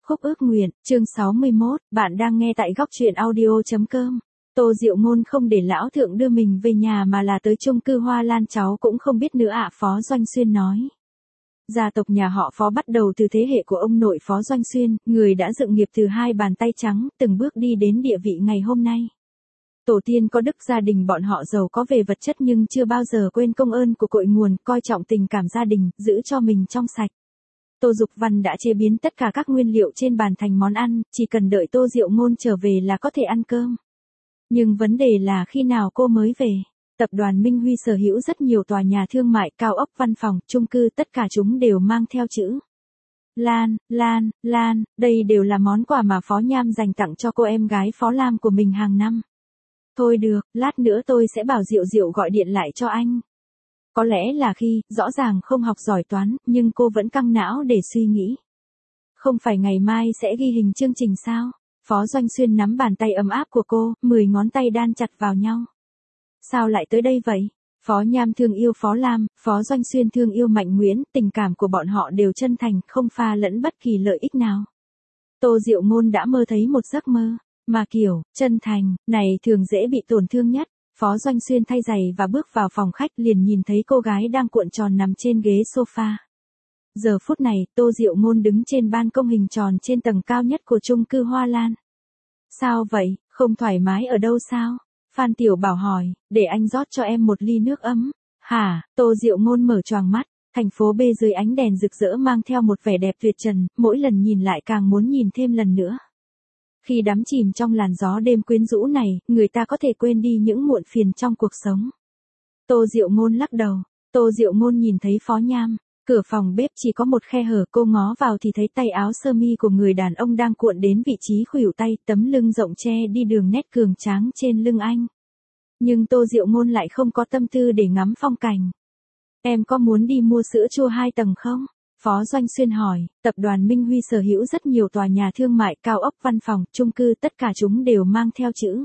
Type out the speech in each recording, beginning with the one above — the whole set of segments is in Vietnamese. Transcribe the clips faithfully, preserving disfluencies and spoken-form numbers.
Khúc ước nguyện, chương sáu mươi mốt, bạn đang nghe tại góc truyện audio.com. Tô Diệu Ngôn không để lão thượng đưa mình về nhà mà là tới chung cư Hoa Lan, cháu cũng không biết nữa ạ, Phó Doanh Xuyên nói. Gia tộc nhà họ Phó bắt đầu từ thế hệ của ông nội Phó Doanh Xuyên, người đã dựng nghiệp từ hai bàn tay trắng, từng bước đi đến địa vị ngày hôm nay. Tổ tiên có đức, gia đình bọn họ giàu có về vật chất nhưng chưa bao giờ quên công ơn của cội nguồn, coi trọng tình cảm gia đình, giữ cho mình trong sạch. Tô Dục Văn đã chế biến tất cả các nguyên liệu trên bàn thành món ăn, chỉ cần đợi Tô Diệu Ngôn trở về là có thể ăn cơm. Nhưng vấn đề là khi nào cô mới về? Tập đoàn Minh Huy sở hữu rất nhiều tòa nhà thương mại, cao ốc, văn phòng, chung cư, tất cả chúng đều mang theo chữ Lan, Lan, Lan, đây đều là món quà mà Phó Nham dành tặng cho cô em gái Phó Lam của mình hàng năm. Thôi được, lát nữa tôi sẽ bảo Diệu Diệu gọi điện lại cho anh. Có lẽ là khi, rõ ràng không học giỏi toán, nhưng cô vẫn căng não để suy nghĩ. Không phải ngày mai sẽ ghi hình chương trình sao? Phó Doanh Xuyên nắm bàn tay ấm áp của cô, mười ngón tay đan chặt vào nhau. Sao lại tới đây vậy? Phó Nham thương yêu Phó Lam, Phó Doanh Xuyên thương yêu Mạnh Nguyễn, tình cảm của bọn họ đều chân thành, không pha lẫn bất kỳ lợi ích nào. Tô Diệu Ngôn đã mơ thấy một giấc mơ, mà kiểu, chân thành, này thường dễ bị tổn thương nhất. Phó Doanh Xuyên thay giày và bước vào phòng khách, liền nhìn thấy cô gái đang cuộn tròn nằm trên ghế sofa. Giờ phút này, Tô Diệu Ngôn đứng trên ban công hình tròn trên tầng cao nhất của chung cư Hoa Lan. Sao vậy, không thoải mái ở đâu sao? Phan Tiểu Bảo hỏi, để anh rót cho em một ly nước ấm. Hả? Tô Diệu Ngôn mở choàng mắt, thành phố B dưới ánh đèn rực rỡ mang theo một vẻ đẹp tuyệt trần, mỗi lần nhìn lại càng muốn nhìn thêm lần nữa. Khi đắm chìm trong làn gió đêm quyến rũ này, người ta có thể quên đi những muộn phiền trong cuộc sống. Tô Diệu Ngôn lắc đầu. Tô Diệu Ngôn nhìn thấy Phó Nham. Cửa phòng bếp chỉ có một khe hở, cô ngó vào thì thấy tay áo sơ mi của người đàn ông đang cuộn đến vị trí khuỷu tay, tấm lưng rộng che đi đường nét cường tráng trên lưng anh. Nhưng Tô Diệu Ngôn lại không có tâm tư để ngắm phong cảnh. Em có muốn đi mua sữa chua hai tầng không? Phó Doanh Xuyên hỏi. Tập đoàn Minh Huy sở hữu rất nhiều tòa nhà thương mại, cao ốc, văn phòng, chung cư, tất cả chúng đều mang theo chữ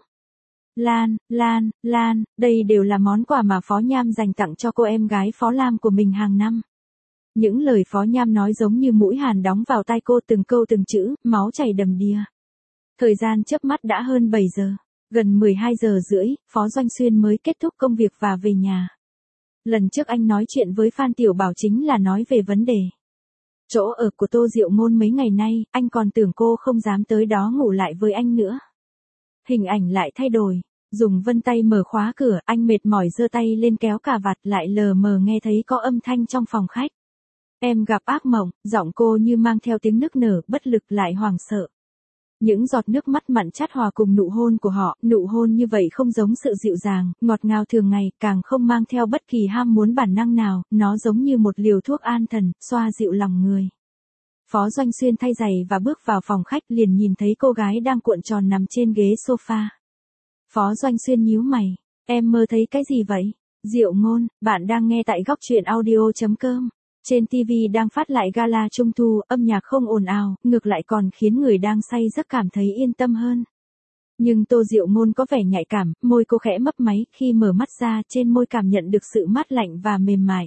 Lan, Lan, Lan, đây đều là món quà mà Phó Nham dành tặng cho cô em gái Phó Lam của mình hàng năm. Những lời Phó Nham nói giống như mũi hàn đóng vào tai cô, từng câu từng chữ, máu chảy đầm đìa. Thời gian chớp mắt đã hơn bảy giờ, gần mười hai giờ rưỡi, Phó Doanh Xuyên mới kết thúc công việc và về nhà. Lần trước anh nói chuyện với Phan Tiểu Bảo chính là nói về vấn đề chỗ ở của Tô Diệu Ngôn mấy ngày nay, anh còn tưởng cô không dám tới đó ngủ lại với anh nữa. Hình ảnh lại thay đổi, dùng vân tay mở khóa cửa, anh mệt mỏi giơ tay lên kéo cà vạt, lại lờ mờ nghe thấy có âm thanh trong phòng khách. Em gặp ác mộng, giọng cô như mang theo tiếng nức nở, bất lực lại hoảng sợ. Những giọt nước mắt mặn chát hòa cùng nụ hôn của họ, nụ hôn như vậy không giống sự dịu dàng, ngọt ngào thường ngày, càng không mang theo bất kỳ ham muốn bản năng nào, nó giống như một liều thuốc an thần, xoa dịu lòng người. Phó Doanh Xuyên thay giày và bước vào phòng khách, liền nhìn thấy cô gái đang cuộn tròn nằm trên ghế sofa. Phó Doanh Xuyên nhíu mày, em mơ thấy cái gì vậy? Diệu Ngôn, bạn đang nghe tại góc truyện audio.com. Trên ti vi đang phát lại gala trung thu, âm nhạc không ồn ào, ngược lại còn khiến người đang say giấc cảm thấy yên tâm hơn. Nhưng Tô Diệu Ngôn có vẻ nhạy cảm, môi cô khẽ mấp máy, khi mở mắt ra, trên môi cảm nhận được sự mát lạnh và mềm mại.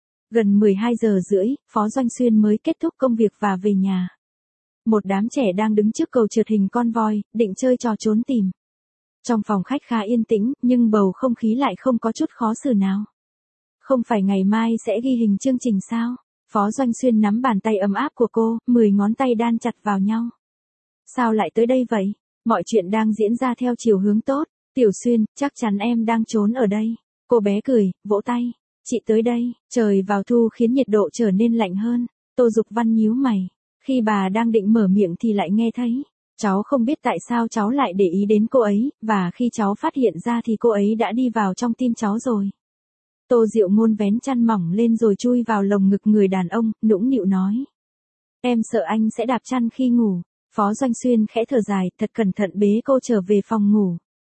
Gần mười hai giờ rưỡi, Phó Doanh Xuyên mới kết thúc công việc và về nhà. Một đám trẻ đang đứng trước cầu trượt hình con voi, định chơi trò trốn tìm. Trong phòng khách khá yên tĩnh, nhưng bầu không khí lại không có chút khó xử nào. Không phải ngày mai sẽ ghi hình chương trình sao? Phó Doanh Xuyên nắm bàn tay ấm áp của cô, mười ngón tay đan chặt vào nhau. Sao lại tới đây vậy? Mọi chuyện đang diễn ra theo chiều hướng tốt. Tiểu Xuyên, chắc chắn em đang trốn ở đây. Cô bé cười, vỗ tay. Chị tới đây. Trời vào thu khiến nhiệt độ trở nên lạnh hơn. Tô Dục Văn nhíu mày. Khi bà đang định mở miệng thì lại nghe thấy. Cháu không biết tại sao cháu lại để ý đến cô ấy, và khi cháu phát hiện ra thì cô ấy đã đi vào trong tim cháu rồi. Tô Diệu Ngôn vén chăn mỏng lên rồi chui vào lồng ngực người đàn ông, nũng nịu nói. Em sợ anh sẽ đạp chăn khi ngủ. Phó Doanh Xuyên khẽ thở dài, thật cẩn thận bế cô trở về phòng ngủ.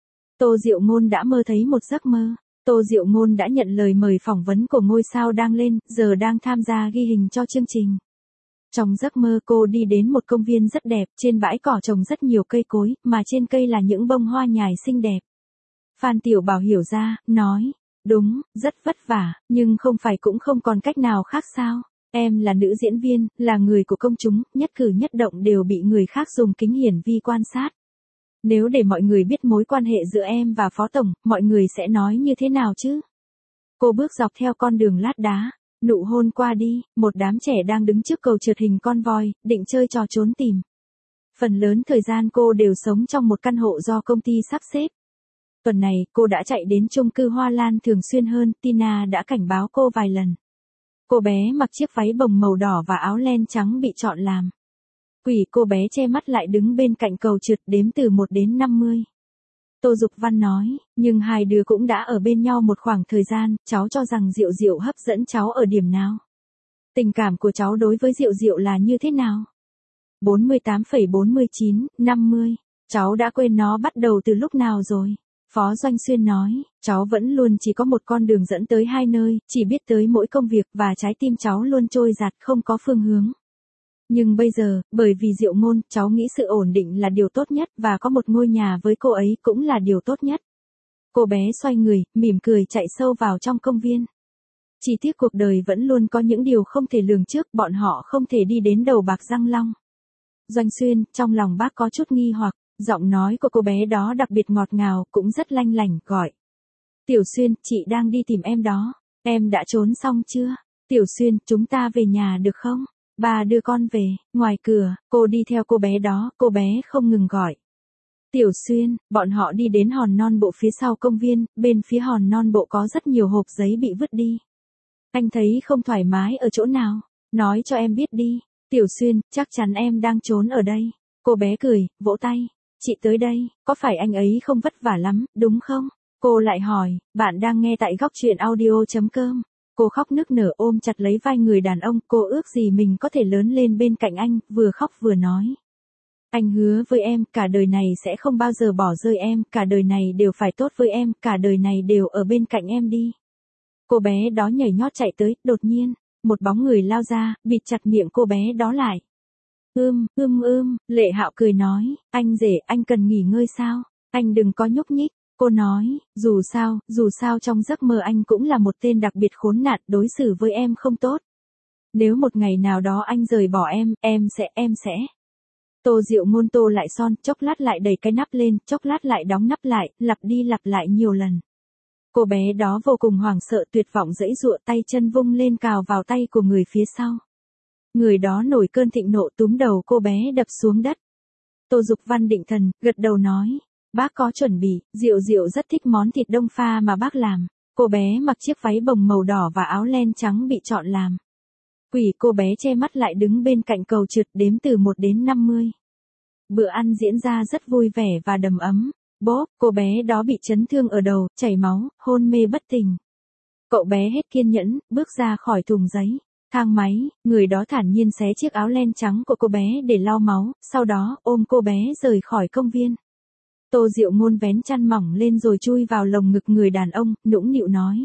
Tô Diệu Ngôn đã mơ thấy một giấc mơ. Tô Diệu Ngôn đã nhận lời mời phỏng vấn của ngôi sao đang lên, giờ đang tham gia ghi hình cho chương trình. Trong giấc mơ cô đi đến một công viên rất đẹp, trên bãi cỏ trồng rất nhiều cây cối, mà trên cây là những bông hoa nhài xinh đẹp. Phan Tiểu Bảo hiểu ra, nói. Đúng, rất vất vả, nhưng không phải cũng không còn cách nào khác sao? Em là nữ diễn viên, là người của công chúng, nhất cử nhất động đều bị người khác dùng kính hiển vi quan sát. Nếu để mọi người biết mối quan hệ giữa em và Phó Tổng, mọi người sẽ nói như thế nào chứ? Cô bước dọc theo con đường lát đá, nụ hôn qua đi, một đám trẻ đang đứng trước cầu trượt hình con voi, định chơi trò trốn tìm. Phần lớn thời gian cô đều sống trong một căn hộ do công ty sắp xếp. Tuần này, cô đã chạy đến chung cư Hoa Lan thường xuyên hơn, Tina đã cảnh báo cô vài lần. Cô bé mặc chiếc váy bồng màu đỏ và áo len trắng bị chọn làm. Quỷ, cô bé che mắt lại đứng bên cạnh cầu trượt đếm từ một đến năm mươi. Tô Dục Văn nói, nhưng hai đứa cũng đã ở bên nhau một khoảng thời gian, cháu cho rằng Diệu Diệu hấp dẫn cháu ở điểm nào? Tình cảm của cháu đối với Diệu Diệu là như thế nào? bốn mươi tám phẩy bốn mươi chín, năm mươi. Cháu đã quên nó bắt đầu từ lúc nào rồi? Phó Doanh Xuyên nói, cháu vẫn luôn chỉ có một con đường dẫn tới hai nơi, chỉ biết tới mỗi công việc và trái tim cháu luôn trôi dạt không có phương hướng. Nhưng bây giờ, bởi vì Diệu Ngôn, cháu nghĩ sự ổn định là điều tốt nhất và có một ngôi nhà với cô ấy cũng là điều tốt nhất. Cô bé xoay người, mỉm cười chạy sâu vào trong công viên. Chỉ tiếc cuộc đời vẫn luôn có những điều không thể lường trước, bọn họ không thể đi đến đầu bạc răng long. Doanh Xuyên, trong lòng bác có chút nghi hoặc, giọng nói của cô bé đó đặc biệt ngọt ngào, cũng rất lanh lảnh, gọi. Tiểu Xuyên, chị đang đi tìm em đó. Em đã trốn xong chưa? Tiểu Xuyên, chúng ta về nhà được không? Ba đưa con về. Ngoài cửa, cô đi theo cô bé đó, cô bé không ngừng gọi. Tiểu Xuyên, bọn họ đi đến hòn non bộ phía sau công viên, bên phía hòn non bộ có rất nhiều hộp giấy bị vứt đi. Anh thấy không thoải mái ở chỗ nào? Nói cho em biết đi. Tiểu Xuyên, chắc chắn em đang trốn ở đây. Cô bé cười, vỗ tay. Chị tới đây, có phải anh ấy không vất vả lắm, đúng không? Cô lại hỏi, bạn đang nghe tại góc truyện audio chấm com. Cô khóc nức nở ôm chặt lấy vai người đàn ông, cô ước gì mình có thể lớn lên bên cạnh anh, vừa khóc vừa nói. Anh hứa với em, cả đời này sẽ không bao giờ bỏ rơi em, cả đời này đều phải tốt với em, cả đời này đều ở bên cạnh em đi. Cô bé đó nhảy nhót chạy tới, đột nhiên, một bóng người lao ra, bịt chặt miệng cô bé đó lại. Ưm, ưm ưm, Lệ Hạo cười nói, anh rể, anh cần nghỉ ngơi sao? Anh đừng có nhúc nhích. Cô nói, dù sao, dù sao trong giấc mơ anh cũng là một tên đặc biệt khốn nạn, đối xử với em không tốt. Nếu một ngày nào đó anh rời bỏ em, em sẽ, em sẽ. Tô Diệu Ngôn tô lại son, chốc lát lại đẩy cái nắp lên, chốc lát lại đóng nắp lại, lặp đi lặp lại nhiều lần. Cô bé đó vô cùng hoảng sợ tuyệt vọng giãy giụa, tay chân vung lên cào vào tay của người phía sau. Người đó nổi cơn thịnh nộ túm đầu cô bé đập xuống đất. Tô Dục Văn định thần, gật đầu nói. Bác có chuẩn bị, Diệu Diệu rất thích món thịt đông pha mà bác làm. Cô bé mặc chiếc váy bồng màu đỏ và áo len trắng bị chọn làm. Quỷ, cô bé che mắt lại đứng bên cạnh cầu trượt đếm từ một đến năm mươi. Bữa ăn diễn ra rất vui vẻ và đầm ấm. Bốp, cô bé đó bị chấn thương ở đầu, chảy máu, hôn mê bất tỉnh. Cậu bé hết kiên nhẫn, bước ra khỏi thùng giấy. Thang máy, người đó thản nhiên xé chiếc áo len trắng của cô bé để lau máu, sau đó ôm cô bé rời khỏi công viên. Tô Diệu Ngôn vén chăn mỏng lên rồi chui vào lồng ngực người đàn ông, nũng nịu nói.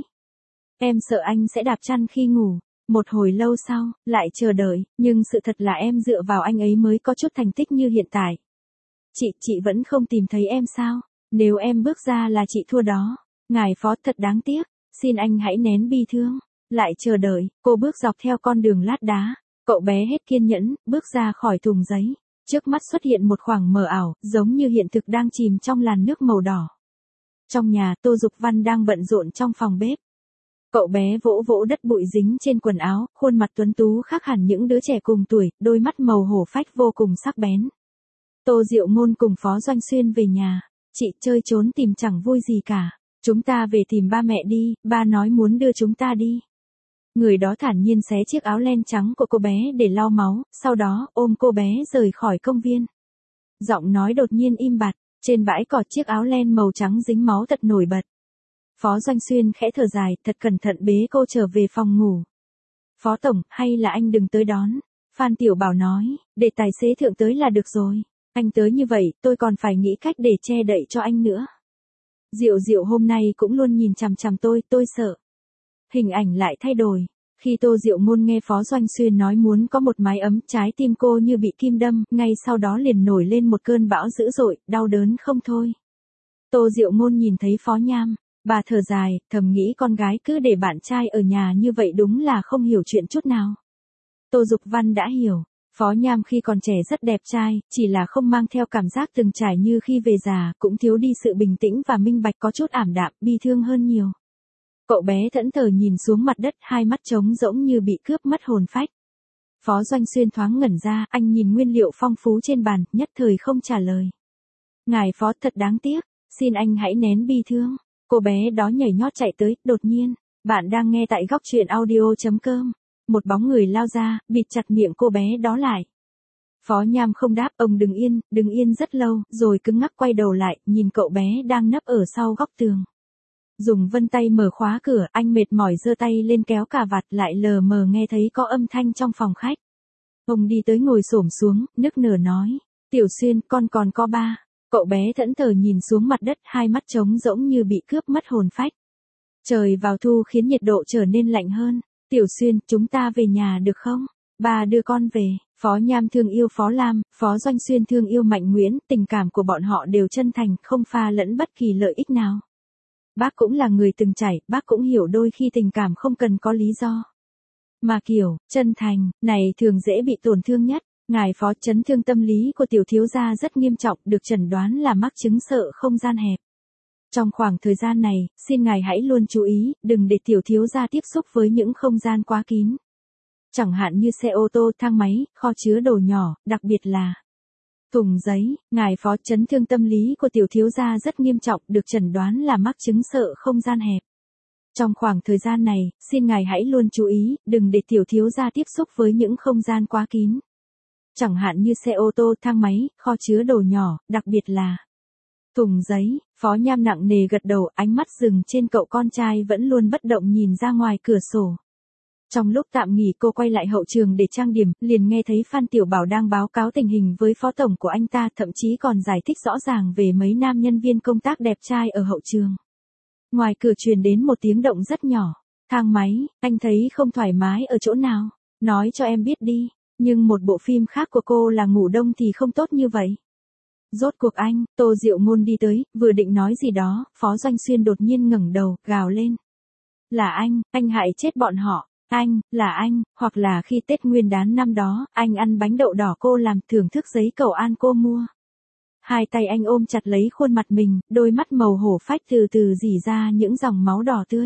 Em sợ anh sẽ đạp chăn khi ngủ. Một hồi lâu sau, lại chờ đợi, nhưng sự thật là em dựa vào anh ấy mới có chút thành tích như hiện tại. Chị, chị vẫn không tìm thấy em sao? Nếu em bước ra là chị thua đó. Ngài Phó thật đáng tiếc, xin anh hãy nén bi thương. Lại chờ đợi, cô bước dọc theo con đường lát đá. Cậu bé hết kiên nhẫn, bước ra khỏi thùng giấy. Trước mắt xuất hiện một khoảng mờ ảo, giống như hiện thực đang chìm trong làn nước màu đỏ. Trong nhà, Tô Dục Văn đang bận rộn trong phòng bếp. Cậu bé vỗ vỗ đất bụi dính trên quần áo, khuôn mặt tuấn tú khác hẳn những đứa trẻ cùng tuổi, đôi mắt màu hổ phách vô cùng sắc bén. Tô Diệu Ngôn cùng Phó Doanh Xuyên về nhà. Chị chơi trốn tìm chẳng vui gì cả. Chúng ta về tìm ba mẹ đi, ba nói muốn đưa chúng ta đi. Người đó thản nhiên xé chiếc áo len trắng của cô bé để lau máu, sau đó ôm cô bé rời khỏi công viên. Giọng nói đột nhiên im bặt, trên bãi cỏ chiếc áo len màu trắng dính máu thật nổi bật. Phó Doanh Xuyên khẽ thở dài, thật cẩn thận bế cô trở về phòng ngủ. Phó Tổng, hay là anh đừng tới đón. Phan Tiểu Bảo nói, để tài xế thượng tới là được rồi. Anh tới như vậy, tôi còn phải nghĩ cách để che đậy cho anh nữa. Diệu Diệu hôm nay cũng luôn nhìn chằm chằm tôi, tôi sợ. Hình ảnh lại thay đổi. Khi Tô Diệu Ngôn nghe Phó Doanh Xuyên nói muốn có một mái ấm, trái tim cô như bị kim đâm, ngay sau đó liền nổi lên một cơn bão dữ dội, đau đớn không thôi. Tô Diệu Ngôn nhìn thấy Phó Nham, bà thở dài, thầm nghĩ con gái cứ để bạn trai ở nhà như vậy đúng là không hiểu chuyện chút nào. Tô Dục Văn đã hiểu. Phó Nham khi còn trẻ rất đẹp trai, chỉ là không mang theo cảm giác từng trải như khi về già, cũng thiếu đi sự bình tĩnh và minh bạch, có chút ảm đạm, bi thương hơn nhiều. Cậu bé thẫn thờ nhìn xuống mặt đất, hai mắt trống rỗng như bị cướp mất hồn phách. Phó Doanh Xuyên thoáng ngẩn ra, anh nhìn nguyên liệu phong phú trên bàn, nhất thời không trả lời. Ngài Phó, thật đáng tiếc, xin anh hãy nén bi thương. Cô bé đó nhảy nhót chạy tới, đột nhiên, bạn đang nghe tại góc truyện audio.com. Một bóng người lao ra, bịt chặt miệng cô bé đó lại. Phó Nham không đáp, ông đứng yên, đứng yên rất lâu, rồi cứng ngắc quay đầu lại, nhìn cậu bé đang nấp ở sau góc tường. Dùng vân tay mở khóa cửa, anh mệt mỏi giơ tay lên kéo cà vạt, lại lờ mờ nghe thấy có âm thanh trong phòng khách. Ông đi tới ngồi xổm xuống, nức nở nói, Tiểu Xuyên, con còn có ba. Cậu bé thẫn thờ nhìn xuống mặt đất, hai mắt trống rỗng như bị cướp mất hồn phách. Trời vào thu khiến nhiệt độ trở nên lạnh hơn. Tiểu Xuyên, chúng ta về nhà được không? Ba đưa con về. Phó Nham thương yêu Phó Lam, Phó Doanh Xuyên thương yêu Mạnh Nguyễn, tình cảm của bọn họ đều chân thành, không pha lẫn bất kỳ lợi ích nào. Bác cũng là người từng trải, bác cũng hiểu đôi khi tình cảm không cần có lý do. Mà kiểu, chân thành, này thường dễ bị tổn thương nhất. Ngài Phó, chấn thương tâm lý của tiểu thiếu gia rất nghiêm trọng, được chẩn đoán là mắc chứng sợ không gian hẹp. Trong khoảng thời gian này, xin ngài hãy luôn chú ý, đừng để tiểu thiếu gia tiếp xúc với những không gian quá kín. Chẳng hạn như xe ô tô, thang máy, kho chứa đồ nhỏ, đặc biệt là thùng giấy. Ngài Phó, chấn thương tâm lý của tiểu thiếu gia rất nghiêm trọng, được chẩn đoán là mắc chứng sợ không gian hẹp. Trong khoảng thời gian này, xin ngài hãy luôn chú ý, đừng để tiểu thiếu gia tiếp xúc với những không gian quá kín. Chẳng hạn như xe ô tô, thang máy, kho chứa đồ nhỏ, đặc biệt là thùng giấy. Phó Nham nặng nề gật đầu, ánh mắt dừng trên cậu con trai vẫn luôn bất động nhìn ra ngoài cửa sổ. Trong lúc tạm nghỉ, cô quay lại hậu trường để trang điểm, liền nghe thấy Phan Tiểu Bảo đang báo cáo tình hình với phó tổng của anh ta, thậm chí còn giải thích rõ ràng về mấy nam nhân viên công tác đẹp trai ở hậu trường. Ngoài cửa truyền đến một tiếng động rất nhỏ. Thang máy, anh thấy không thoải mái ở chỗ nào? Nói cho em biết đi. Nhưng một bộ phim khác của cô là ngủ đông thì không tốt như vậy. Rốt cuộc anh, Tô Diệu Ngôn đi tới, vừa định nói gì đó, Phó Doanh Xuyên đột nhiên ngẩng đầu, gào lên. Là anh, anh hại chết bọn họ. Anh, là anh, hoặc là khi Tết Nguyên đán năm đó, anh ăn bánh đậu đỏ cô làm, thưởng thức giấy cầu an cô mua. Hai tay anh ôm chặt lấy khuôn mặt mình, đôi mắt màu hổ phách từ từ rỉ ra những dòng máu đỏ tươi.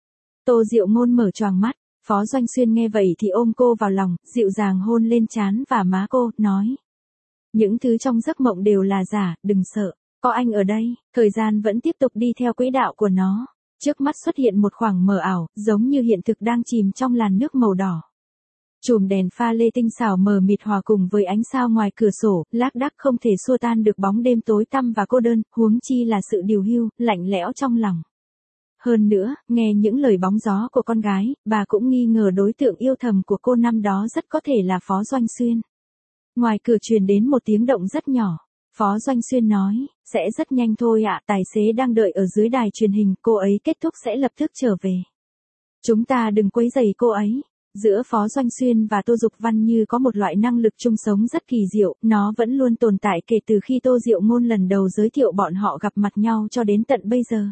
Tô Diệu Ngôn mở choàng mắt, Phó Doanh Xuyên nghe vậy thì ôm cô vào lòng, dịu dàng hôn lên trán và má cô, nói. Những thứ trong giấc mộng đều là giả, đừng sợ, có anh ở đây. Thời gian vẫn tiếp tục đi theo quỹ đạo của nó. Trước mắt xuất hiện một khoảng mờ ảo, giống như hiện thực đang chìm trong làn nước màu đỏ. Chùm đèn pha lê tinh xảo mờ mịt hòa cùng với ánh sao ngoài cửa sổ, lác đác không thể xua tan được bóng đêm tối tăm và cô đơn, huống chi là sự điều hưu, lạnh lẽo trong lòng. Hơn nữa, nghe những lời bóng gió của con gái, bà cũng nghi ngờ đối tượng yêu thầm của cô năm đó rất có thể là Phó Doanh Xuyên. Ngoài cửa truyền đến một tiếng động rất nhỏ. Phó Doanh Xuyên nói, sẽ rất nhanh thôi ạ, tài xế đang đợi ở dưới đài truyền hình, cô ấy kết thúc sẽ lập tức trở về. Chúng ta đừng quấy rầy cô ấy. Giữa Phó Doanh Xuyên và Tô Dục Văn như có một loại năng lực chung sống rất kỳ diệu, nó vẫn luôn tồn tại kể từ khi Tô Diệu Ngôn lần đầu giới thiệu bọn họ gặp mặt nhau cho đến tận bây giờ.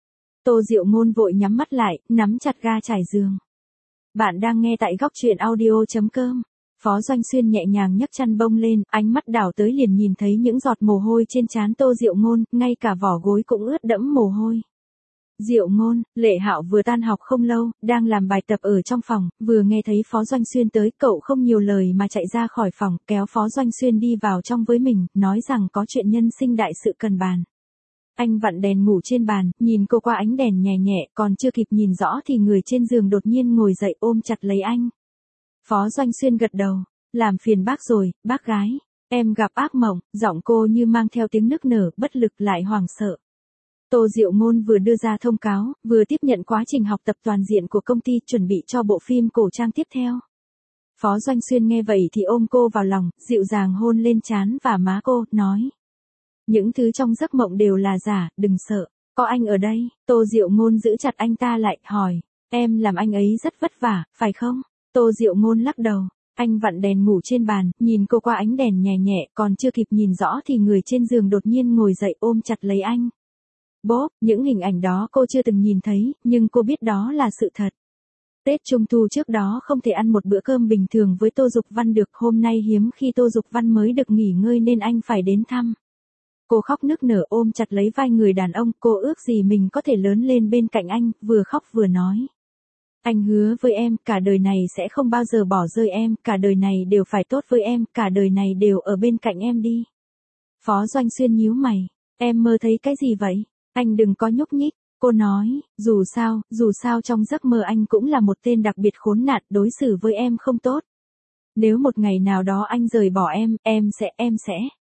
Tô Diệu Ngôn vội nhắm mắt lại, nắm chặt ga trải giường. Bạn đang nghe tại góc truyện audio.com. Phó Doanh Xuyên nhẹ nhàng nhấc chăn bông lên, ánh mắt đảo tới liền nhìn thấy những giọt mồ hôi trên trán Tô Diệu Ngôn, ngay cả vỏ gối cũng ướt đẫm mồ hôi. Diệu Ngôn, Lệ Hạo vừa tan học không lâu, đang làm bài tập ở trong phòng, vừa nghe thấy Phó Doanh Xuyên tới, cậu không nhiều lời mà chạy ra khỏi phòng, kéo Phó Doanh Xuyên đi vào trong với mình, nói rằng có chuyện nhân sinh đại sự cần bàn. Anh vặn đèn ngủ trên bàn, nhìn cô qua ánh đèn nhẹ nhẹ, còn chưa kịp nhìn rõ thì người trên giường đột nhiên ngồi dậy ôm chặt lấy anh. Phó Doanh Xuyên gật đầu, làm phiền bác rồi, bác gái, em gặp ác mộng, giọng cô như mang theo tiếng nức nở, bất lực lại hoảng sợ. Tô Diệu Ngôn vừa đưa ra thông cáo, vừa tiếp nhận quá trình học tập toàn diện của công ty, chuẩn bị cho bộ phim cổ trang tiếp theo. Phó Doanh Xuyên nghe vậy thì ôm cô vào lòng, dịu dàng hôn lên trán và má cô, nói. Những thứ trong giấc mộng đều là giả, đừng sợ, có anh ở đây. Tô Diệu Ngôn giữ chặt anh ta lại, hỏi, em làm anh ấy rất vất vả, phải không? Tô Diệu Ngôn lắc đầu, anh vặn đèn ngủ trên bàn, nhìn cô qua ánh đèn nhẹ nhẹ, còn chưa kịp nhìn rõ thì người trên giường đột nhiên ngồi dậy ôm chặt lấy anh. Bốp, những hình ảnh đó cô chưa từng nhìn thấy, nhưng cô biết đó là sự thật. Tết Trung Thu trước đó không thể ăn một bữa cơm bình thường với Tô Dục Văn được, hôm nay hiếm khi Tô Dục Văn mới được nghỉ ngơi nên anh phải đến thăm. Cô khóc nức nở ôm chặt lấy vai người đàn ông, cô ước gì mình có thể lớn lên bên cạnh anh, vừa khóc vừa nói. Anh hứa với em, cả đời này sẽ không bao giờ bỏ rơi em, cả đời này đều phải tốt với em, cả đời này đều ở bên cạnh em đi. Phó Doanh Xuyên nhíu mày, em mơ thấy cái gì vậy? Anh đừng có nhúc nhích. Cô nói, dù sao, dù sao trong giấc mơ anh cũng là một tên đặc biệt khốn nạn, đối xử với em không tốt. Nếu một ngày nào đó anh rời bỏ em, em sẽ, em sẽ.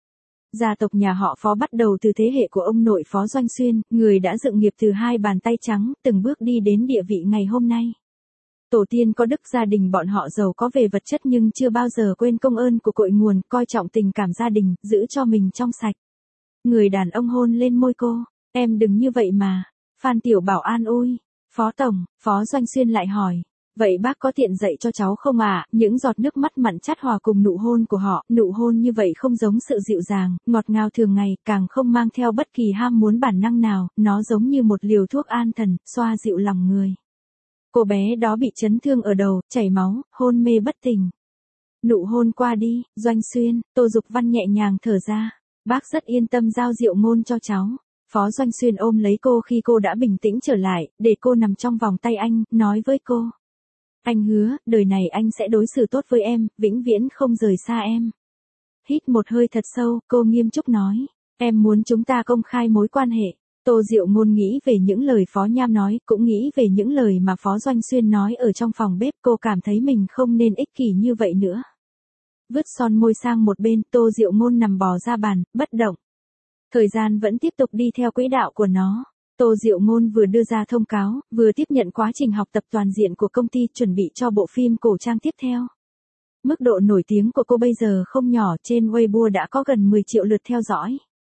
Gia tộc nhà họ Phó bắt đầu từ thế hệ của ông nội Phó Doanh Xuyên, người đã dựng nghiệp từ hai bàn tay trắng, từng bước đi đến địa vị ngày hôm nay. Tổ tiên có đức, gia đình bọn họ giàu có về vật chất nhưng chưa bao giờ quên công ơn của cội nguồn, coi trọng tình cảm gia đình, giữ cho mình trong sạch. Người đàn ông hôn lên môi cô, em đừng như vậy mà. Phan Tiểu Bảo an ui. Phó Tổng, Phó Doanh Xuyên lại hỏi. Vậy bác có tiện dạy cho cháu không ạ? À? Những giọt nước mắt mặn chát hòa cùng nụ hôn của họ, nụ hôn như vậy không giống sự dịu dàng, ngọt ngào thường ngày, càng không mang theo bất kỳ ham muốn bản năng nào, nó giống như một liều thuốc an thần, xoa dịu lòng người. Cô bé đó bị chấn thương ở đầu, chảy máu, hôn mê bất tỉnh. Nụ hôn qua đi, Doanh Xuyên, Tô Dục Văn nhẹ nhàng thở ra. Bác rất yên tâm giao Diệu Ngôn cho cháu. Phó Doanh Xuyên ôm lấy cô khi cô đã bình tĩnh trở lại, để cô nằm trong vòng tay anh, nói với cô. Anh hứa, đời này anh sẽ đối xử tốt với em, vĩnh viễn không rời xa em. Hít một hơi thật sâu, cô nghiêm túc nói. Em muốn chúng ta công khai mối quan hệ. Tô Diệu Ngôn nghĩ về những lời Phó Nham nói, cũng nghĩ về những lời mà Phó Doanh Xuyên nói ở trong phòng bếp, cô cảm thấy mình không nên ích kỷ như vậy nữa. Vứt son môi sang một bên, Tô Diệu Ngôn nằm bò ra bàn, bất động. Thời gian vẫn tiếp tục đi theo quỹ đạo của nó. Tô Diệu Ngôn vừa đưa ra thông cáo, vừa tiếp nhận quá trình học tập toàn diện của công ty, chuẩn bị cho bộ phim cổ trang tiếp theo. Mức độ nổi tiếng của cô bây giờ không nhỏ, trên Weibo đã có gần mười triệu lượt theo dõi.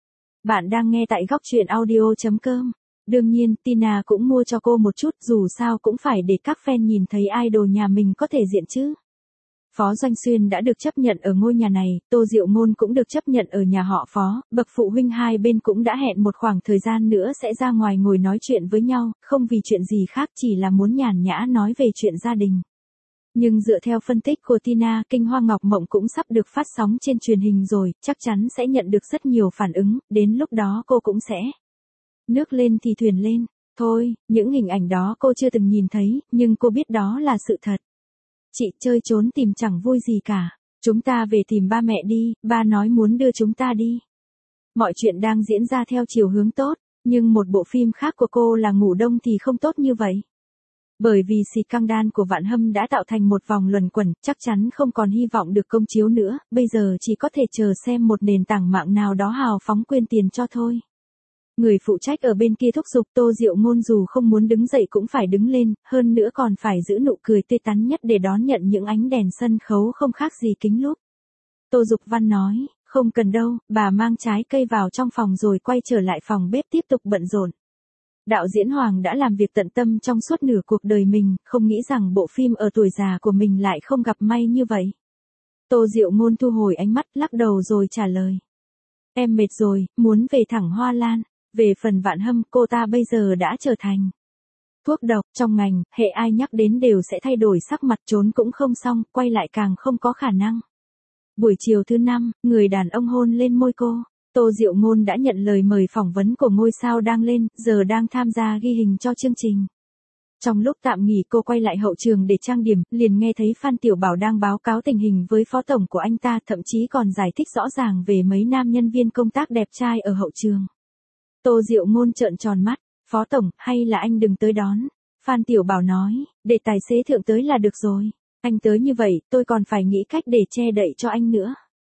Bạn đang nghe tại góc truyện audio chấm com. Đương nhiên, Tina cũng mua cho cô một chút, dù sao cũng phải để các fan nhìn thấy idol nhà mình có thể diện chứ. Phó Doanh Xuyên đã được chấp nhận ở ngôi nhà này, Tô Diệu Ngôn cũng được chấp nhận ở nhà họ Phó, bậc phụ huynh hai bên cũng đã hẹn một khoảng thời gian nữa sẽ ra ngoài ngồi nói chuyện với nhau, không vì chuyện gì khác, chỉ là muốn nhàn nhã nói về chuyện gia đình. Nhưng dựa theo phân tích của Tina, Kinh Hoa Ngọc Mộng cũng sắp được phát sóng trên truyền hình rồi, chắc chắn sẽ nhận được rất nhiều phản ứng, đến lúc đó cô cũng sẽ. Nước lên thì thuyền lên, thôi, những hình ảnh đó cô chưa từng nhìn thấy, nhưng cô biết đó là sự thật. Chị chơi trốn tìm chẳng vui gì cả, chúng ta về tìm ba mẹ đi, ba nói muốn đưa chúng ta đi. Mọi chuyện đang diễn ra theo chiều hướng tốt, nhưng một bộ phim khác của cô là Ngủ Đông thì không tốt như vậy. Bởi vì scandal của Vạn Hâm đã tạo thành một vòng luẩn quẩn, chắc chắn không còn hy vọng được công chiếu nữa, bây giờ chỉ có thể chờ xem một nền tảng mạng nào đó hào phóng quyên tiền cho thôi. Người phụ trách ở bên kia thúc giục Tô Diệu Ngôn dù không muốn đứng dậy cũng phải đứng lên, hơn nữa còn phải giữ nụ cười tươi tắn nhất để đón nhận những ánh đèn sân khấu không khác gì kính lúp. Tô Dục Văn nói, không cần đâu, bà mang trái cây vào trong phòng rồi quay trở lại phòng bếp tiếp tục bận rộn. Đạo diễn Hoàng đã làm việc tận tâm trong suốt nửa cuộc đời mình, không nghĩ rằng bộ phim ở tuổi già của mình lại không gặp may như vậy. Tô Diệu Ngôn thu hồi ánh mắt, lắc đầu rồi trả lời. Em mệt rồi, muốn về thẳng Hoa Lan. Về phần Vạn Hâm, cô ta bây giờ đã trở thành thuốc độc trong ngành, hệ ai nhắc đến đều sẽ thay đổi sắc mặt, trốn cũng không xong, quay lại càng không có khả năng. Buổi chiều thứ năm, người đàn ông hôn lên môi cô. Tô Diệu Ngôn đã nhận lời mời phỏng vấn của ngôi sao đang lên, giờ đang tham gia ghi hình cho chương trình. Trong lúc tạm nghỉ cô quay lại hậu trường để trang điểm, liền nghe thấy Phan Tiểu Bảo đang báo cáo tình hình với phó tổng của anh ta, thậm chí còn giải thích rõ ràng về mấy nam nhân viên công tác đẹp trai ở hậu trường. Tô Diệu Ngôn trợn tròn mắt, Phó Tổng, hay là anh đừng tới đón. Phan Tiểu Bảo nói, để tài xế thượng tới là được rồi. Anh tới như vậy, tôi còn phải nghĩ cách để che đậy cho anh nữa.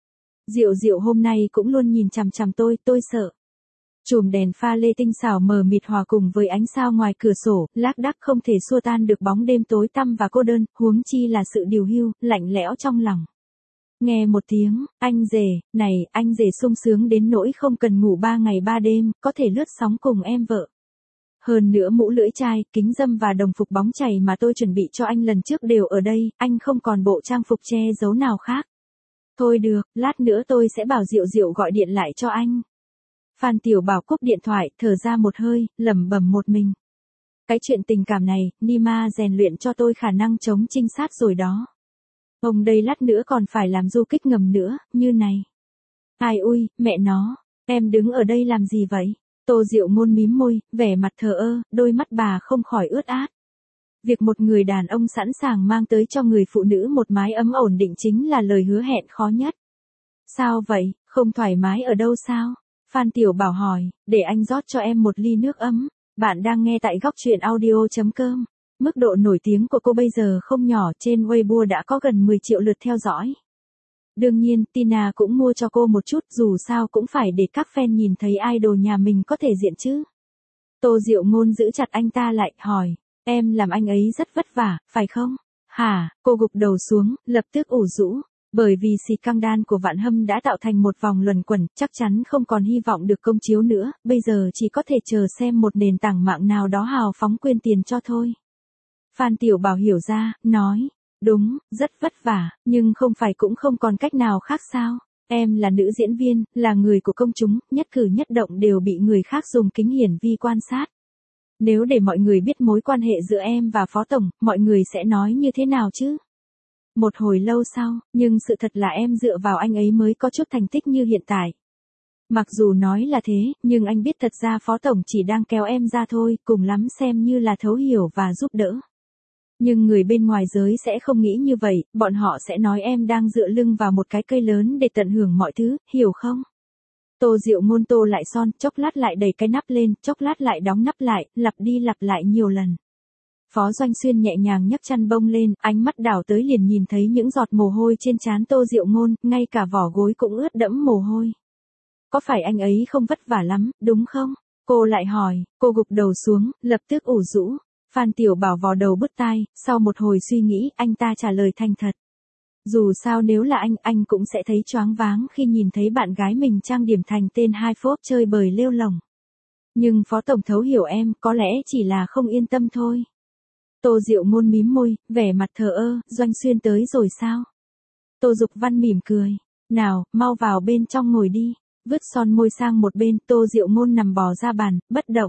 Diệu Diệu hôm nay cũng luôn nhìn chằm chằm tôi, tôi sợ. Chùm đèn pha lê tinh xảo mờ mịt hòa cùng với ánh sao ngoài cửa sổ, lác đác không thể xua tan được bóng đêm tối tăm và cô đơn, huống chi là sự điều hưu, lạnh lẽo trong lòng. Nghe một tiếng, anh rể, này, anh rể sung sướng đến nỗi không cần ngủ ba ngày ba đêm, có thể lướt sóng cùng em vợ. Hơn nữa mũ lưỡi chai, kính râm và đồng phục bóng chày mà tôi chuẩn bị cho anh lần trước đều ở đây, anh không còn bộ trang phục che giấu nào khác. Thôi được, lát nữa tôi sẽ bảo Diệu Diệu gọi điện lại cho anh. Phan Tiểu Bảo cúp điện thoại, thở ra một hơi, lẩm bẩm một mình. Cái chuyện tình cảm này, Nima rèn luyện cho tôi khả năng chống trinh sát rồi đó. Ông đây lát nữa còn phải làm du kích ngầm nữa, như này. Ai ui, mẹ nó, em đứng ở đây làm gì vậy? Tô Diệu Ngôn mím môi, vẻ mặt thờ ơ, đôi mắt bà không khỏi ướt át. Việc một người đàn ông sẵn sàng mang tới cho người phụ nữ một mái ấm ổn định chính là lời hứa hẹn khó nhất. Sao vậy, không thoải mái ở đâu sao? Phan Tiểu Bảo hỏi, để anh rót cho em một ly nước ấm. Bạn đang nghe tại góc truyện audio chấm com. Mức độ nổi tiếng của cô bây giờ không nhỏ, trên Weibo đã có gần mười triệu lượt theo dõi. Đương nhiên, Tina cũng mua cho cô một chút, dù sao cũng phải để các fan nhìn thấy idol nhà mình có thể diện chứ. Tô Diệu Ngôn giữ chặt anh ta lại, hỏi, em làm anh ấy rất vất vả, phải không? Hả, cô gục đầu xuống, lập tức ủ rũ. Bởi vì xì căng đan của Vạn Hâm đã tạo thành một vòng luẩn quẩn, chắc chắn không còn hy vọng được công chiếu nữa, bây giờ chỉ có thể chờ xem một nền tảng mạng nào đó hào phóng quyên tiền cho thôi. Phan Tiểu Bảo hiểu ra, nói, đúng, rất vất vả, nhưng không phải cũng không còn cách nào khác sao? Em là nữ diễn viên, là người của công chúng, nhất cử nhất động đều bị người khác dùng kính hiển vi quan sát. Nếu để mọi người biết mối quan hệ giữa em và Phó Tổng, mọi người sẽ nói như thế nào chứ? Một hồi lâu sau, nhưng sự thật là em dựa vào anh ấy mới có chút thành tích như hiện tại. Mặc dù nói là thế, nhưng anh biết thật ra Phó Tổng chỉ đang kéo em ra thôi, cùng lắm xem như là thấu hiểu và giúp đỡ. Nhưng người bên ngoài giới sẽ không nghĩ như vậy, bọn họ sẽ nói em đang dựa lưng vào một cái cây lớn để tận hưởng mọi thứ, hiểu không? Tô Diệu Ngôn tô lại son, chốc lát lại đẩy cái nắp lên, chốc lát lại đóng nắp lại, lặp đi lặp lại nhiều lần. Phó Doanh Xuyên nhẹ nhàng nhấc chăn bông lên, ánh mắt đảo tới liền nhìn thấy những giọt mồ hôi trên trán Tô Diệu Ngôn, ngay cả vỏ gối cũng ướt đẫm mồ hôi. Có phải anh ấy không vất vả lắm, đúng không? Cô lại hỏi, cô gục đầu xuống, lập tức ủ rũ. Phan Tiểu Bảo vò đầu bứt tai, sau một hồi suy nghĩ, anh ta trả lời thành thật. Dù sao nếu là anh, anh cũng sẽ thấy choáng váng khi nhìn thấy bạn gái mình trang điểm thành tên hai phốp chơi bời lêu lổng. Nhưng Phó Tổng thấu hiểu em, có lẽ chỉ là không yên tâm thôi. Tô Diệu Ngôn mím môi, vẻ mặt thờ ơ, Doanh Xuyên tới rồi sao? Tô Dục Văn mỉm cười, nào, mau vào bên trong ngồi đi. Vứt son môi sang một bên, Tô Diệu Ngôn nằm bò ra bàn, bất động.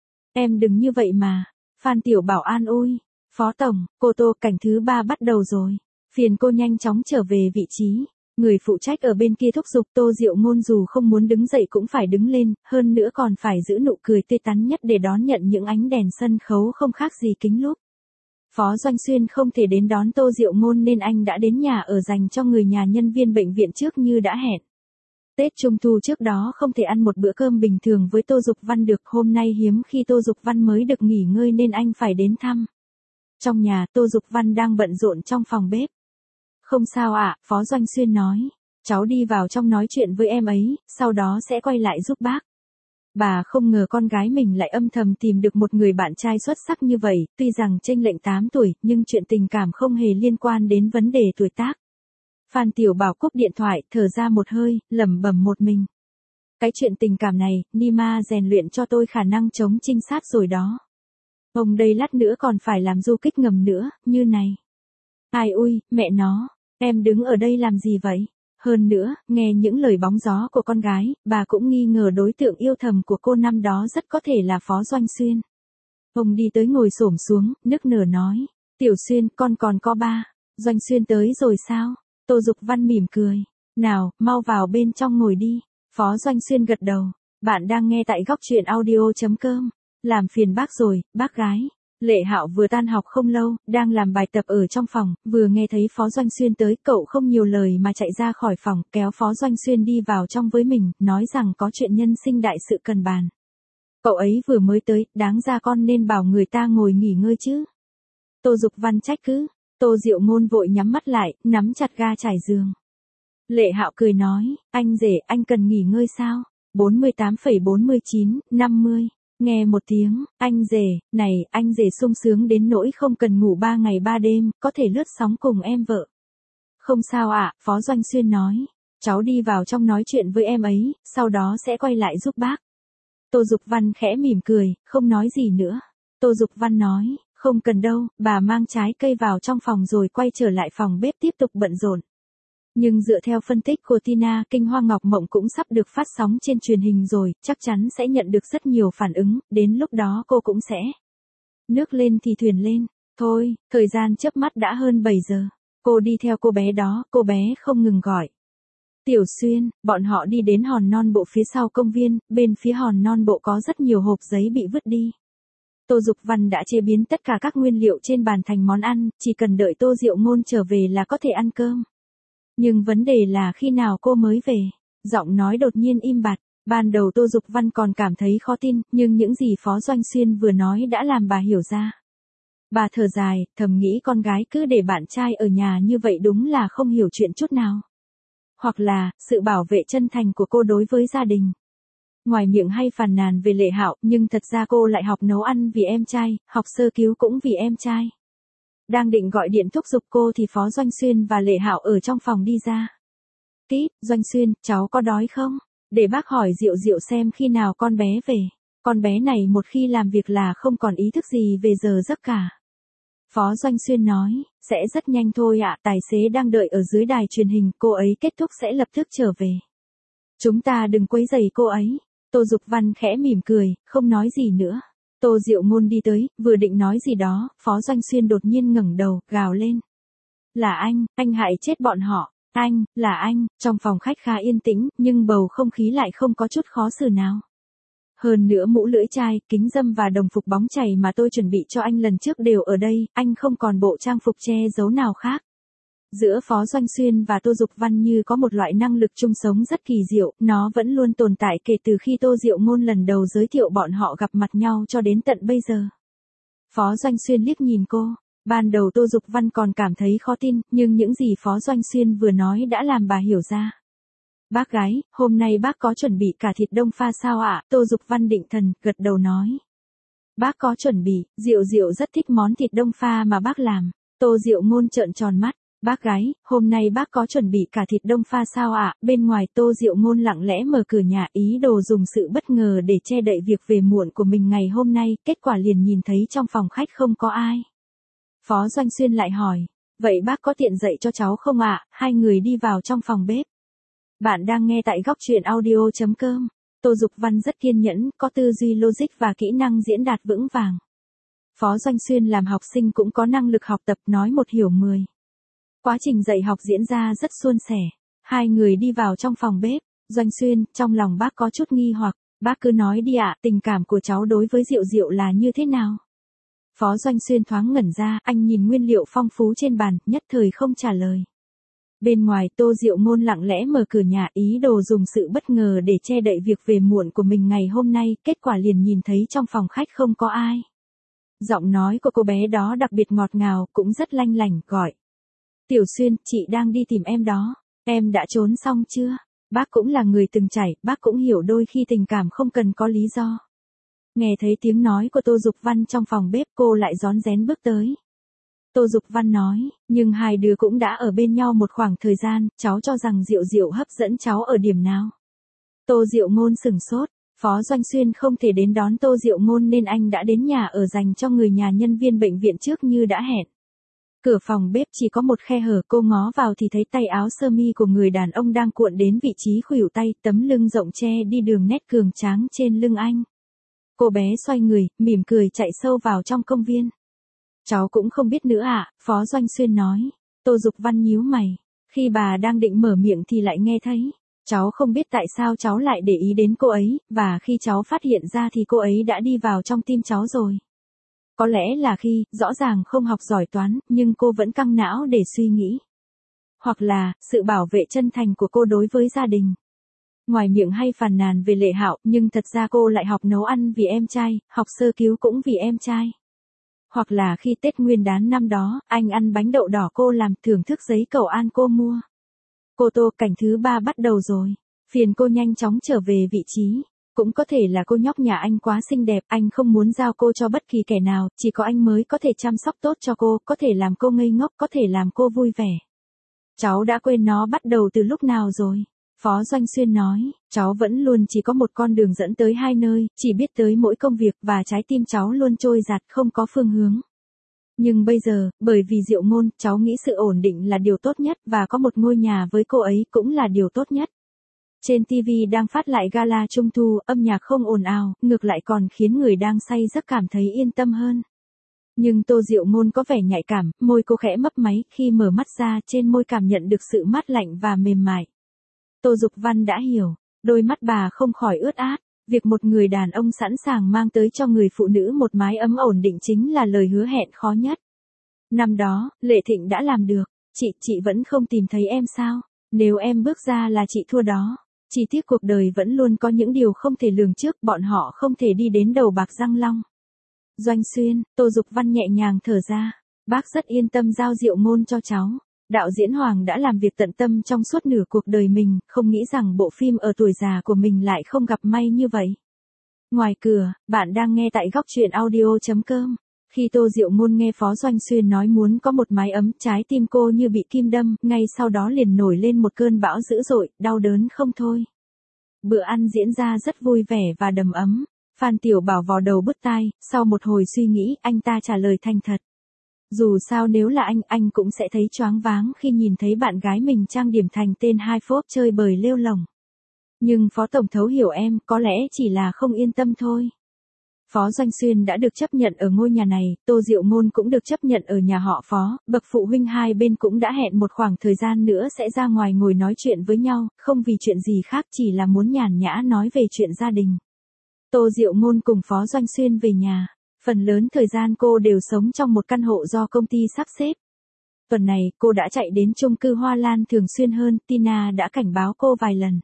Em đừng như vậy mà. Phan Tiểu Bảo an ui. Phó Tổng, cô Tô, cảnh thứ ba bắt đầu rồi. Phiền cô nhanh chóng trở về vị trí. Người phụ trách ở bên kia thúc giục. Tô Diệu Ngôn dù không muốn đứng dậy cũng phải đứng lên, hơn nữa còn phải giữ nụ cười tươi tắn nhất để đón nhận những ánh đèn sân khấu không khác gì kính lúp. Phó Doanh Xuyên không thể đến đón Tô Diệu Ngôn nên anh đã đến nhà ở dành cho người nhà nhân viên bệnh viện trước như đã hẹn. Tết Trung Thu trước đó không thể ăn một bữa cơm bình thường với Tô Dục Văn được, hôm nay hiếm khi Tô Dục Văn mới được nghỉ ngơi nên anh phải đến thăm. Trong nhà, Tô Dục Văn đang bận rộn trong phòng bếp. Không sao ạ, Phó Doanh Xuyên nói. Cháu đi vào trong nói chuyện với em ấy, sau đó sẽ quay lại giúp bác. Bà không ngờ con gái mình lại âm thầm tìm được một người bạn trai xuất sắc như vậy, tuy rằng chênh lệch tám tuổi, nhưng chuyện tình cảm không hề liên quan đến vấn đề tuổi tác. Phan Tiểu Bảo cúp điện thoại, thở ra một hơi, lẩm bẩm một mình. Cái chuyện tình cảm này, Nima rèn luyện cho tôi khả năng chống trinh sát rồi đó. Ông đây lát nữa còn phải làm du kích ngầm nữa, như này. Ai ui, mẹ nó, em đứng ở đây làm gì vậy? Hơn nữa, nghe những lời bóng gió của con gái, bà cũng nghi ngờ đối tượng yêu thầm của cô năm đó rất có thể là Phó Doanh Xuyên. Ông đi tới ngồi xổm xuống, nức nở nói. Tiểu Xuyên, con còn có ba. Doanh Xuyên tới rồi sao? Tô Dục Văn mỉm cười. Nào, mau vào bên trong ngồi đi. Phó Doanh Xuyên gật đầu. Bạn đang nghe tại góc truyện audio chấm com. Làm phiền bác rồi, bác gái. Lệ Hạo vừa tan học không lâu, đang làm bài tập ở trong phòng, vừa nghe thấy Phó Doanh Xuyên tới, cậu không nhiều lời mà chạy ra khỏi phòng, kéo Phó Doanh Xuyên đi vào trong với mình, nói rằng có chuyện nhân sinh đại sự cần bàn. Cậu ấy vừa mới tới, đáng ra con nên bảo người ta ngồi nghỉ ngơi chứ. Tô Dục Văn trách cứ. Tô Diệu Ngôn vội nhắm mắt lại, nắm chặt ga trải giường. Lệ Hạo cười nói, anh rể, anh cần nghỉ ngơi sao? bốn mươi tám phẩy bốn mươi chín, năm mươi. Nghe một tiếng, anh rể, này, anh rể sung sướng đến nỗi không cần ngủ ba ngày ba đêm, có thể lướt sóng cùng em vợ. Không sao ạ, Phó Doanh Xuyên nói. Cháu đi vào trong nói chuyện với em ấy, sau đó sẽ quay lại giúp bác. Tô Dục Văn khẽ mỉm cười, không nói gì nữa. Tô Dục Văn nói, không cần đâu, bà mang trái cây vào trong phòng rồi quay trở lại phòng bếp tiếp tục bận rộn. Nhưng dựa theo phân tích của Tina, Kinh Hoa Ngọc Mộng cũng sắp được phát sóng trên truyền hình rồi, chắc chắn sẽ nhận được rất nhiều phản ứng, đến lúc đó cô cũng sẽ nước lên thì thuyền lên. Thôi, thời gian chớp mắt đã hơn bảy giờ. Cô đi theo cô bé đó, cô bé không ngừng gọi. Tiểu Xuyên, bọn họ đi đến hòn non bộ phía sau công viên, bên phía hòn non bộ có rất nhiều hộp giấy bị vứt đi. Tô Dục Văn đã chế biến tất cả các nguyên liệu trên bàn thành món ăn, chỉ cần đợi Tô Diệu Ngôn trở về là có thể ăn cơm. Nhưng vấn đề là khi nào cô mới về? Giọng nói đột nhiên im bặt. Ban đầu Tô Dục Văn còn cảm thấy khó tin, nhưng những gì Phó Doanh Xuyên vừa nói đã làm bà hiểu ra. Bà thở dài, thầm nghĩ con gái cứ để bạn trai ở nhà như vậy đúng là không hiểu chuyện chút nào. Hoặc là, sự bảo vệ chân thành của cô đối với gia đình. Ngoài miệng hay phàn nàn về Lệ Hạo, nhưng thật ra cô lại học nấu ăn vì em trai, học sơ cứu cũng vì em trai. Đang định gọi điện thúc giục cô thì Phó Doanh Xuyên và Lệ Hạo ở trong phòng đi ra. Tít, Doanh Xuyên, cháu có đói không? Để bác hỏi Diệu Diệu xem khi nào con bé về. Con bé này một khi làm việc là không còn ý thức gì về giờ giấc cả. Phó Doanh Xuyên nói, sẽ rất nhanh thôi ạ, tài xế đang đợi ở dưới đài truyền hình, cô ấy kết thúc sẽ lập tức trở về. Chúng ta đừng quấy rầy cô ấy. Tô Dục Văn khẽ mỉm cười, không nói gì nữa. Tô Diệu Ngôn đi tới, vừa định nói gì đó, Phó Doanh Xuyên đột nhiên ngẩng đầu, gào lên. Là anh, anh hại chết bọn họ. Anh, là anh. Trong phòng khách khá yên tĩnh, nhưng bầu không khí lại không có chút khó xử nào. Hơn nữa mũ lưỡi chai, kính râm và đồng phục bóng chày mà tôi chuẩn bị cho anh lần trước đều ở đây, anh không còn bộ trang phục che giấu nào khác. Giữa Phó Doanh Xuyên và Tô Dục Văn như có một loại năng lực chung sống rất kỳ diệu, nó vẫn luôn tồn tại kể từ khi Tô Diệu Ngôn lần đầu giới thiệu bọn họ gặp mặt nhau cho đến tận bây giờ. Phó Doanh Xuyên liếc nhìn cô, ban đầu Tô Dục Văn còn cảm thấy khó tin, nhưng những gì Phó Doanh Xuyên vừa nói đã làm bà hiểu ra. Bác gái, hôm nay bác có chuẩn bị cả thịt đông pha sao ạ? Tô Dục Văn định thần, gật đầu nói. Bác có chuẩn bị, Diệu Diệu rất thích món thịt đông pha mà bác làm. Tô Diệu Ngôn trợn tròn mắt. Bác gái, hôm nay bác có chuẩn bị cả thịt đông pha sao ạ? Bên ngoài Tô Diệu Ngôn lặng lẽ mở cửa nhà, ý đồ dùng sự bất ngờ để che đậy việc về muộn của mình ngày hôm nay, kết quả liền nhìn thấy trong phòng khách không có ai. Phó Doanh Xuyên lại hỏi, vậy bác có tiện dạy cho cháu không ạ? Hai người đi vào trong phòng bếp. Bạn đang nghe tại góc truyện audio chấm com. Tô Dục Văn rất kiên nhẫn, có tư duy logic và kỹ năng diễn đạt vững vàng. Phó Doanh Xuyên làm học sinh cũng có năng lực học tập, nói một hiểu mười. Quá trình dạy học diễn ra rất suôn sẻ. Hai người đi vào trong phòng bếp. Doanh Xuyên, trong lòng bác có chút nghi hoặc, bác cứ nói đi ạ, tình cảm của cháu đối với Diệu Diệu là như thế nào? Phó Doanh Xuyên thoáng ngẩn ra, anh nhìn nguyên liệu phong phú trên bàn, nhất thời không trả lời. Bên ngoài Tô Diệu Ngôn lặng lẽ mở cửa nhà, ý đồ dùng sự bất ngờ để che đậy việc về muộn của mình ngày hôm nay, kết quả liền nhìn thấy trong phòng khách không có ai. Giọng nói của cô bé đó đặc biệt ngọt ngào, cũng rất lanh lảnh, gọi. Tiểu Xuyên, chị đang đi tìm em đó. Em đã trốn xong chưa? Bác cũng là người từng trải, bác cũng hiểu đôi khi tình cảm không cần có lý do. Nghe thấy tiếng nói của Tô Dục Văn trong phòng bếp, cô lại rón rén bước tới. Tô Dục Văn nói, nhưng hai đứa cũng đã ở bên nhau một khoảng thời gian, cháu cho rằng Diệu Diệu hấp dẫn cháu ở điểm nào? Tô Diệu Ngôn sửng sốt, Phó Doanh Xuyên không thể đến đón Tô Diệu Ngôn nên anh đã đến nhà ở dành cho người nhà nhân viên bệnh viện trước như đã hẹn. Cửa phòng bếp chỉ có một khe hở, cô ngó vào thì thấy tay áo sơ mi của người đàn ông đang cuộn đến vị trí khuỷu tay, tấm lưng rộng che đi đường nét cường tráng trên lưng anh. Cô bé xoay người, mỉm cười chạy sâu vào trong công viên. Cháu cũng không biết nữa ạ, à, Phó Doanh Xuyên nói. Tô Dục Văn nhíu mày. Khi bà đang định mở miệng thì lại nghe thấy. Cháu không biết tại sao cháu lại để ý đến cô ấy, và khi cháu phát hiện ra thì cô ấy đã đi vào trong tim cháu rồi. Có lẽ là khi, rõ ràng không học giỏi toán, nhưng cô vẫn căng não để suy nghĩ. Hoặc là, sự bảo vệ chân thành của cô đối với gia đình. Ngoài miệng hay phàn nàn về Lệ Hạo, nhưng thật ra cô lại học nấu ăn vì em trai, học sơ cứu cũng vì em trai. Hoặc là khi Tết Nguyên đán năm đó, anh ăn bánh đậu đỏ cô làm, thưởng thức giấy cầu an cô mua. Cô Tô, cảnh thứ ba bắt đầu rồi. Phiền cô nhanh chóng trở về vị trí. Cũng có thể là cô nhóc nhà anh quá xinh đẹp, anh không muốn giao cô cho bất kỳ kẻ nào, chỉ có anh mới có thể chăm sóc tốt cho cô, có thể làm cô ngây ngốc, có thể làm cô vui vẻ. Cháu đã quên nó bắt đầu từ lúc nào rồi? Phó Doanh Xuyên nói, cháu vẫn luôn chỉ có một con đường dẫn tới hai nơi, chỉ biết tới mỗi công việc và trái tim cháu luôn trôi dạt không có phương hướng. Nhưng bây giờ, bởi vì Diệu Ngôn, cháu nghĩ sự ổn định là điều tốt nhất và có một ngôi nhà với cô ấy cũng là điều tốt nhất. Trên ti vi đang phát lại gala trung thu, âm nhạc không ồn ào, ngược lại còn khiến người đang say giấc cảm thấy yên tâm hơn. Nhưng Tô Diệu Ngôn có vẻ nhạy cảm, môi cô khẽ mấp máy, khi mở mắt ra trên môi cảm nhận được sự mát lạnh và mềm mại. Tô Dục Văn đã hiểu, đôi mắt bà không khỏi ướt át, việc một người đàn ông sẵn sàng mang tới cho người phụ nữ một mái ấm ổn định chính là lời hứa hẹn khó nhất. Năm đó, Lệ Thịnh đã làm được, chị, chị vẫn không tìm thấy em sao? Nếu em bước ra là chị thua đó. Chỉ tiếc cuộc đời vẫn luôn có những điều không thể lường trước, bọn họ không thể đi đến đầu bạc răng long. Doanh Xuyên, Tô Dục Văn nhẹ nhàng thở ra, bác rất yên tâm giao Diệu Ngôn cho cháu. Đạo diễn Hoàng đã làm việc tận tâm trong suốt nửa cuộc đời mình, không nghĩ rằng bộ phim ở tuổi già của mình lại không gặp may như vậy. Ngoài cửa, bạn đang nghe tại góc truyện audio chấm com. Khi Tô Diệu Ngôn nghe Phó Doanh Xuyên nói muốn có một mái ấm, trái tim cô như bị kim đâm, ngay sau đó liền nổi lên một cơn bão dữ dội, đau đớn không thôi. Bữa ăn diễn ra rất vui vẻ và đầm ấm. Phan Tiểu Bảo vò đầu bứt tai, sau một hồi suy nghĩ, anh ta trả lời thành thật. Dù sao nếu là anh, anh cũng sẽ thấy choáng váng khi nhìn thấy bạn gái mình trang điểm thành tên hai phốp chơi bời lêu lổng. Nhưng Phó Tổng thấu hiểu em, có lẽ chỉ là không yên tâm thôi. Phó Doanh Xuyên đã được chấp nhận ở ngôi nhà này, Tô Diệu Ngôn cũng được chấp nhận ở nhà họ Phó, bậc phụ huynh hai bên cũng đã hẹn một khoảng thời gian nữa sẽ ra ngoài ngồi nói chuyện với nhau, không vì chuyện gì khác, chỉ là muốn nhàn nhã nói về chuyện gia đình. Tô Diệu Ngôn cùng Phó Doanh Xuyên về nhà, phần lớn thời gian cô đều sống trong một căn hộ do công ty sắp xếp. Tuần này, cô đã chạy đến chung cư Hoa Lan thường xuyên hơn, Tina đã cảnh báo cô vài lần.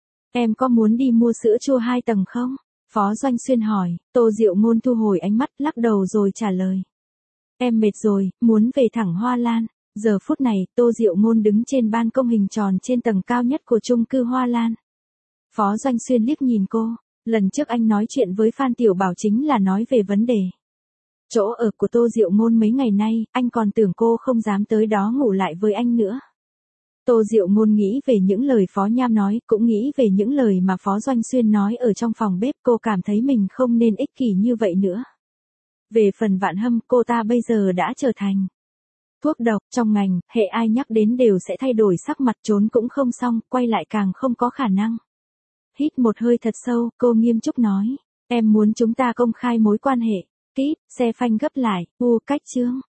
Em có muốn đi mua sữa chua hai tầng không? Phó Doanh Xuyên hỏi, Tô Diệu Ngôn thu hồi ánh mắt, lắc đầu rồi trả lời. Em mệt rồi, muốn về thẳng Hoa Lan. Giờ phút này, Tô Diệu Ngôn đứng trên ban công hình tròn trên tầng cao nhất của chung cư Hoa Lan. Phó Doanh Xuyên liếc nhìn cô, lần trước anh nói chuyện với Phan Tiểu Bảo chính là nói về vấn đề chỗ ở của Tô Diệu Ngôn mấy ngày nay, anh còn tưởng cô không dám tới đó ngủ lại với anh nữa. Tô Diệu Ngôn nghĩ về những lời Phó Nham nói, cũng nghĩ về những lời mà Phó Doanh Xuyên nói ở trong phòng bếp, cô cảm thấy mình không nên ích kỷ như vậy nữa. Về phần Vạn Hâm, cô ta bây giờ đã trở thành thuốc độc trong ngành, hệ ai nhắc đến đều sẽ thay đổi sắc mặt, trốn cũng không xong, quay lại càng không có khả năng. Hít một hơi thật sâu, cô nghiêm túc nói, em muốn chúng ta công khai mối quan hệ. Tít, xe phanh gấp lại, u cách chương.